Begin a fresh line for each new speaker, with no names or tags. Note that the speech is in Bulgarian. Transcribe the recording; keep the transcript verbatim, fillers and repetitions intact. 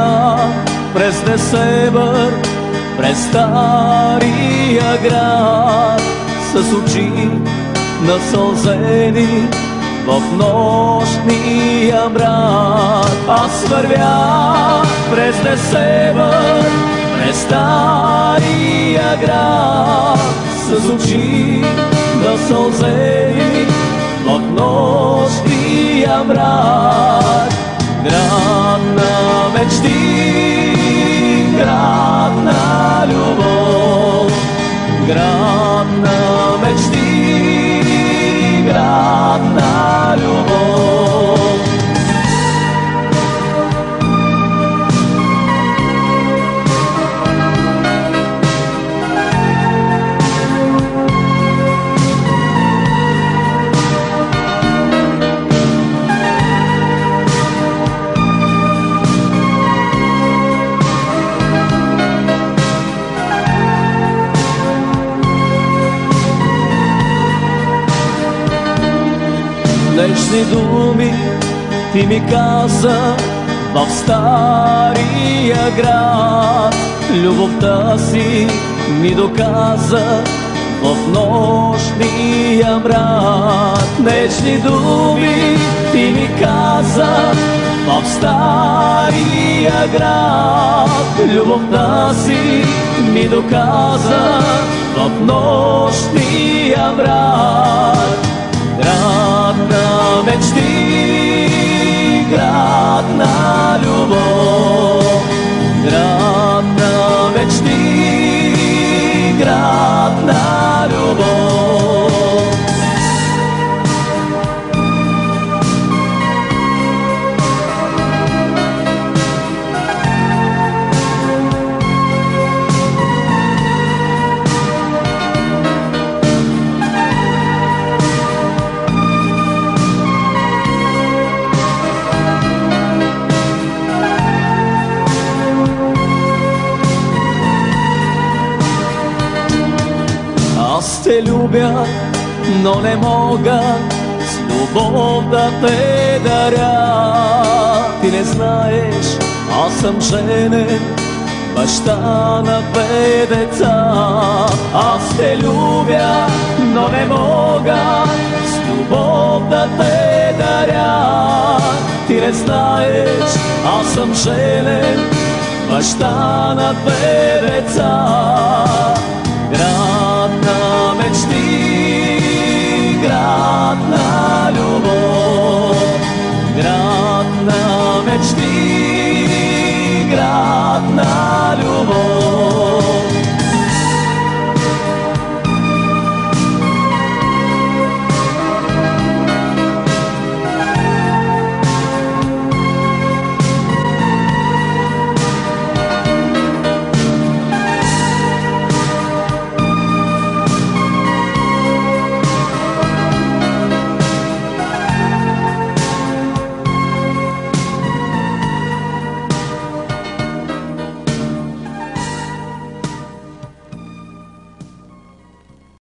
вървя през Несебър, през стария град, с очи насълзени в нощния мрак. Аз вървя през Несебър, през стария град, с очи насълзени в нощния мрак. Град на мечти, град на любов, град на мечти, град на любов. Нежни думи ти ми каза в стария град, любовта си ми доказа в нощния мрак. Нежни думи ти ми каза в стария град, любовта си ми доказа в нощния мрак. Град на мечти, град на любов, град на мечти, град на любов. Аз те любя, но не мога с любов да те даря. Ти не знаеш, аз съм женен, баща на две деца. Аз те любя, но не мога с любов да те даря. Ти не знаеш, аз съм женен, баща на две деца. Град на мечти, град на любов, град на мечти,